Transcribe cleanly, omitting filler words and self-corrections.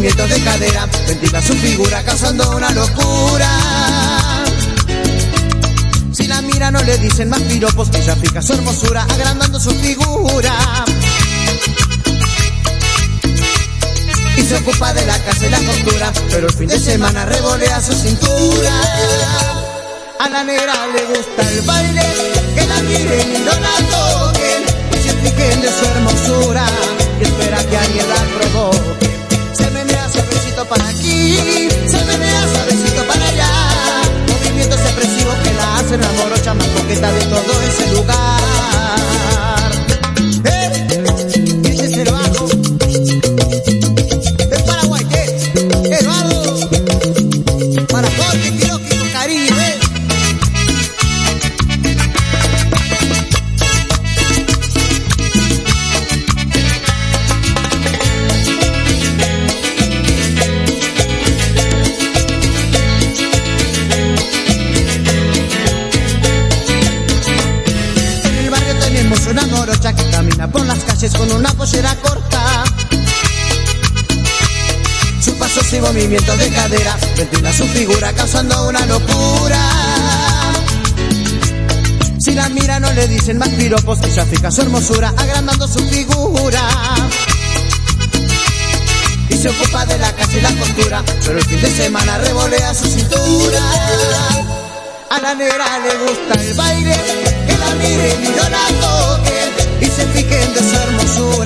movimientos de cadera, ventila su figura causando una locura. Si la mira no le dicen más piropos, ella fija su hermosura agrandando su figura. Y se ocupa de la casa y la costura, pero el fin de semana revolea su cintura. A la negra le gusta el baile, que la miren y no la toquen, y se fijen de su hermosura y espera que alguien la provoque. Se menea suavecito para aquí, se menea suavecito para allá, movimientos expresivos que la hacen la morocha más coqueta de todo ese lugar. Ese es el bajo de Paraguay, el bajo para Jorge Quiroquio Caribe. Una morocha que camina por las calles con una pollera corta. Su paso y movimientos de cadera ventila su figura causando una locura. Si la mira no le dicen más piropos, ella fija su hermosura agrandando su figura. Y se ocupa de la casa y la costura, pero el fin de semana revolea su cintura. A la negra le gusta el baile, que la miren y no la toquen, y se fijen de su hermosura.